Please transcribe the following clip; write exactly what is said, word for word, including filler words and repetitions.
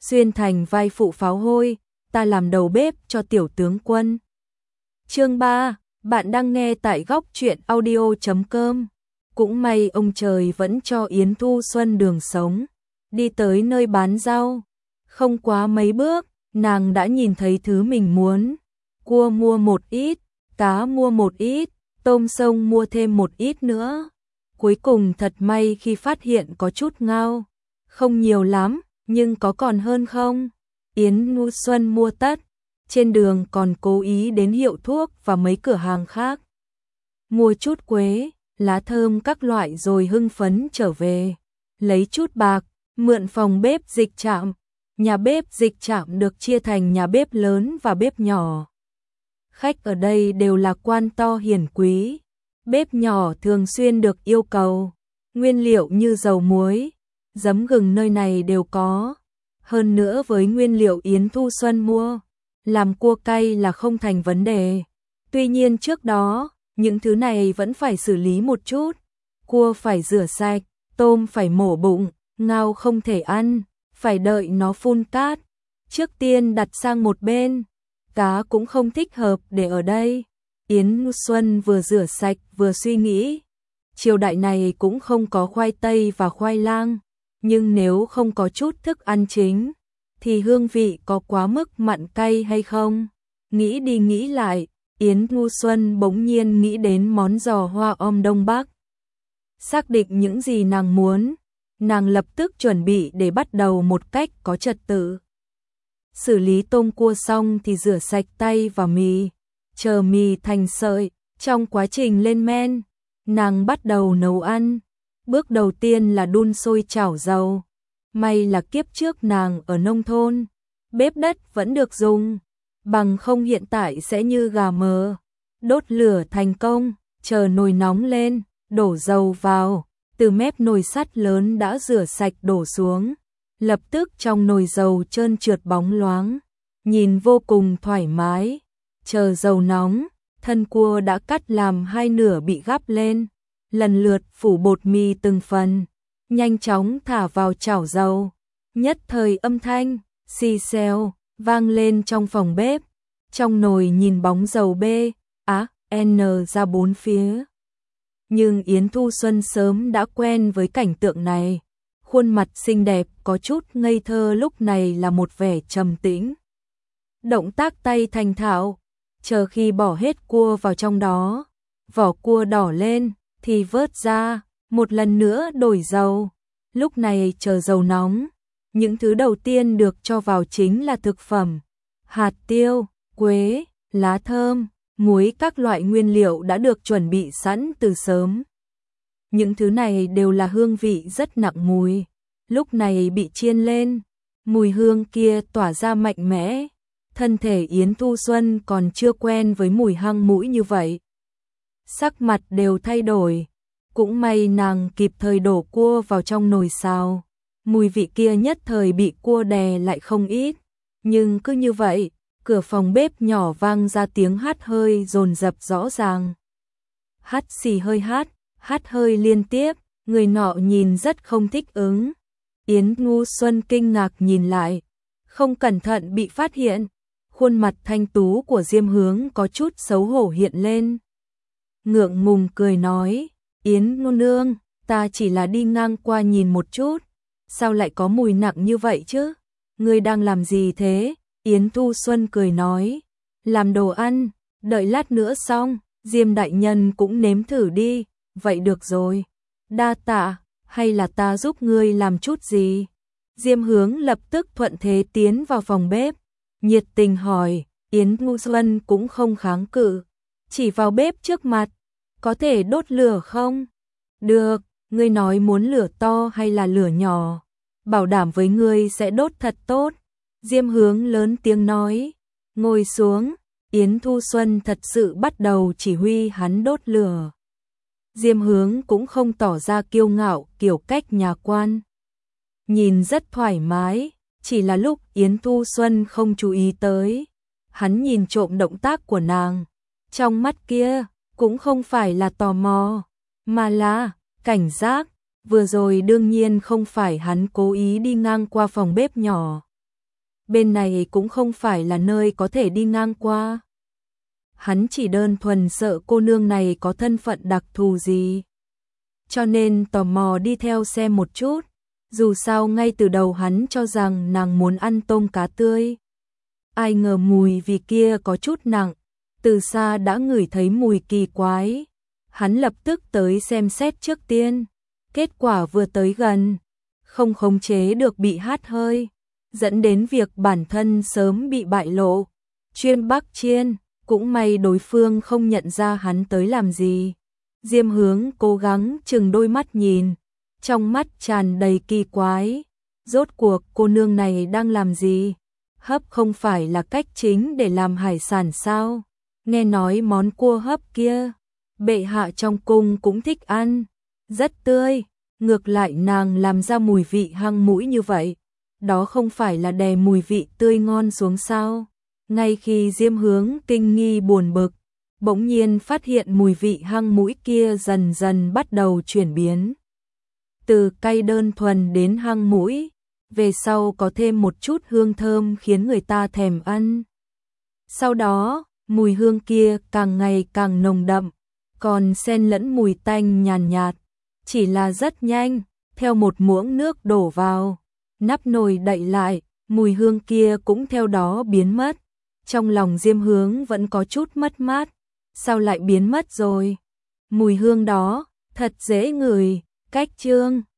xuyên thành vai phụ pháo hôi, ta làm đầu bếp cho tiểu tướng quân. Chương ba, bạn đang nghe tại góc truyện audio chấm com. Cũng may ông trời vẫn cho Yến Thu Xuân đường sống, đi tới nơi bán rau. Không quá mấy bước, nàng đã nhìn thấy thứ mình muốn. Cua mua một ít, cá mua một ít, tôm sông mua thêm một ít nữa. Cuối cùng thật may khi phát hiện có chút ngao. Không nhiều lắm, nhưng có còn hơn không? Yến Thu Xuân mua tất. Trên đường còn cố ý đến hiệu thuốc và mấy cửa hàng khác. Mua chút quế, lá thơm các loại rồi hưng phấn trở về. Lấy chút bạc, mượn phòng bếp dịch trạm. Nhà bếp dịch trạm được chia thành nhà bếp lớn và bếp nhỏ. Khách ở đây đều là quan to hiển quý. Bếp nhỏ thường xuyên được yêu cầu. Nguyên liệu như dầu muối, giấm gừng nơi này đều có. Hơn nữa với nguyên liệu Yến Thu Xuân mua, làm cua cay là không thành vấn đề. Tuy nhiên trước đó, những thứ này vẫn phải xử lý một chút. Cua phải rửa sạch, tôm phải mổ bụng, ngao không thể ăn, phải đợi nó phun cát. Trước tiên đặt sang một bên. Cá cũng không thích hợp để ở đây. Yến Xuân vừa rửa sạch vừa suy nghĩ. Triều đại này cũng không có khoai tây và khoai lang. Nhưng nếu không có chút thức ăn chính, thì hương vị có quá mức mặn cay hay không? Nghĩ đi nghĩ lại, Yến Thu Xuân bỗng nhiên nghĩ đến món giò hoa om Đông Bắc. Xác định những gì nàng muốn, nàng lập tức chuẩn bị để bắt đầu một cách có trật tự. Xử lý tôm cua xong thì rửa sạch tay và mì, chờ mì thành sợi. Trong quá trình lên men, nàng bắt đầu nấu ăn. Bước đầu tiên là đun sôi chảo dầu. May là kiếp trước nàng ở nông thôn, bếp đất vẫn được dùng, bằng không hiện tại sẽ như gà mờ. Đốt lửa thành công, chờ nồi nóng lên, đổ dầu vào, từ mép nồi sắt lớn đã rửa sạch đổ xuống. Lập tức trong nồi dầu trơn trượt bóng loáng, nhìn vô cùng thoải mái. Chờ dầu nóng, thân cua đã cắt làm hai nửa bị gắp lên, lần lượt phủ bột mì từng phần, nhanh chóng thả vào chảo dầu. Nhất thời âm thanh xì xèo vang lên trong phòng bếp. Trong nồi nhìn bóng dầu B, á, N ra bốn phía. Nhưng Yến Thu Xuân sớm đã quen với cảnh tượng này. Khuôn mặt xinh đẹp có chút ngây thơ lúc này là một vẻ trầm tĩnh. Động tác tay thành thạo, chờ khi bỏ hết cua vào trong đó, vỏ cua đỏ lên thì vớt ra, một lần nữa đổi dầu. Lúc này chờ dầu nóng, những thứ đầu tiên được cho vào chính là thực phẩm. Hạt tiêu, quế, lá thơm, muối, các loại nguyên liệu đã được chuẩn bị sẵn từ sớm. Những thứ này đều là hương vị rất nặng mùi. Lúc này bị chiên lên, mùi hương kia tỏa ra mạnh mẽ. Thân thể Yến Thu Xuân còn chưa quen với mùi hăng mũi như vậy. Sắc mặt đều thay đổi. Cũng may nàng kịp thời đổ cua vào trong nồi xào. Mùi vị kia nhất thời bị cua đè lại không ít. Nhưng cứ như vậy, cửa phòng bếp nhỏ vang ra tiếng hắt hơi dồn dập rõ ràng. Hắt xì hơi hắt, hắt hơi liên tiếp, người nọ nhìn rất không thích ứng. Yến Thu Xuân kinh ngạc nhìn lại, không cẩn thận bị phát hiện. Khuôn mặt thanh tú của Diêm Hướng có chút xấu hổ hiện lên. Ngượng ngùng cười nói, Yến nương nương, ta chỉ là đi ngang qua nhìn một chút. Sao lại có mùi nặng như vậy chứ? Ngươi đang làm gì thế? Yến Thu Xuân cười nói, làm đồ ăn, đợi lát nữa xong, Diêm đại nhân cũng nếm thử đi. Vậy được rồi, đa tạ, hay là ta giúp ngươi làm chút gì? Diêm Hướng lập tức thuận thế tiến vào phòng bếp, nhiệt tình hỏi. Yến Thu Xuân cũng không kháng cự, chỉ vào bếp trước mặt, có thể đốt lửa không? Được, ngươi nói muốn lửa to hay là lửa nhỏ? Bảo đảm với ngươi sẽ đốt thật tốt. Diêm Hướng lớn tiếng nói, ngồi xuống. Yến Thu Xuân thật sự bắt đầu chỉ huy hắn đốt lửa. Diêm Hướng cũng không tỏ ra kiêu ngạo kiểu cách nhà quan. Nhìn rất thoải mái, chỉ là lúc Yến Thu Xuân không chú ý tới. Hắn nhìn trộm động tác của nàng. Trong mắt kia, cũng không phải là tò mò, mà là cảnh giác. Vừa rồi đương nhiên không phải hắn cố ý đi ngang qua phòng bếp nhỏ. bên này cũng không phải là nơi có thể đi ngang qua. Hắn chỉ đơn thuần sợ cô nương này có thân phận đặc thù gì, cho nên tò mò đi theo xem một chút. Dù sao ngay từ đầu hắn cho rằng nàng muốn ăn tôm cá tươi. Ai ngờ mùi vị kia có chút nặng, từ xa đã ngửi thấy mùi kỳ quái. Hắn lập tức tới xem xét trước tiên, kết quả vừa tới gần, không khống chế được bị hắt hơi, dẫn đến việc bản thân sớm bị bại lộ. Chuyên Bắc Chiên, cũng may đối phương không nhận ra hắn tới làm gì. Diêm Hướng cố gắng chừng đôi mắt nhìn, trong mắt tràn đầy kỳ quái. Rốt cuộc cô nương này đang làm gì? Hấp không phải là cách chính để làm hải sản sao? Nghe nói món cua hấp kia, bệ hạ trong cung cũng thích ăn, rất tươi. Ngược lại nàng làm ra mùi vị hăng mũi như vậy, đó không phải là đè mùi vị tươi ngon xuống sao? Ngay khi Diêm Hướng kinh nghi buồn bực, bỗng nhiên phát hiện mùi vị hăng mũi kia dần dần bắt đầu chuyển biến. Từ cay đơn thuần đến hăng mũi, về sau có thêm một chút hương thơm khiến người ta thèm ăn. Sau đó, mùi hương kia càng ngày càng nồng đậm, còn xen lẫn mùi tanh nhàn nhạt, chỉ là rất nhanh, theo một muỗng nước đổ vào, nắp nồi đậy lại, mùi hương kia cũng theo đó biến mất. Trong lòng Diêm Hướng vẫn có chút mất mát, sao lại biến mất rồi? Mùi hương đó, thật dễ ngửi. Cách chương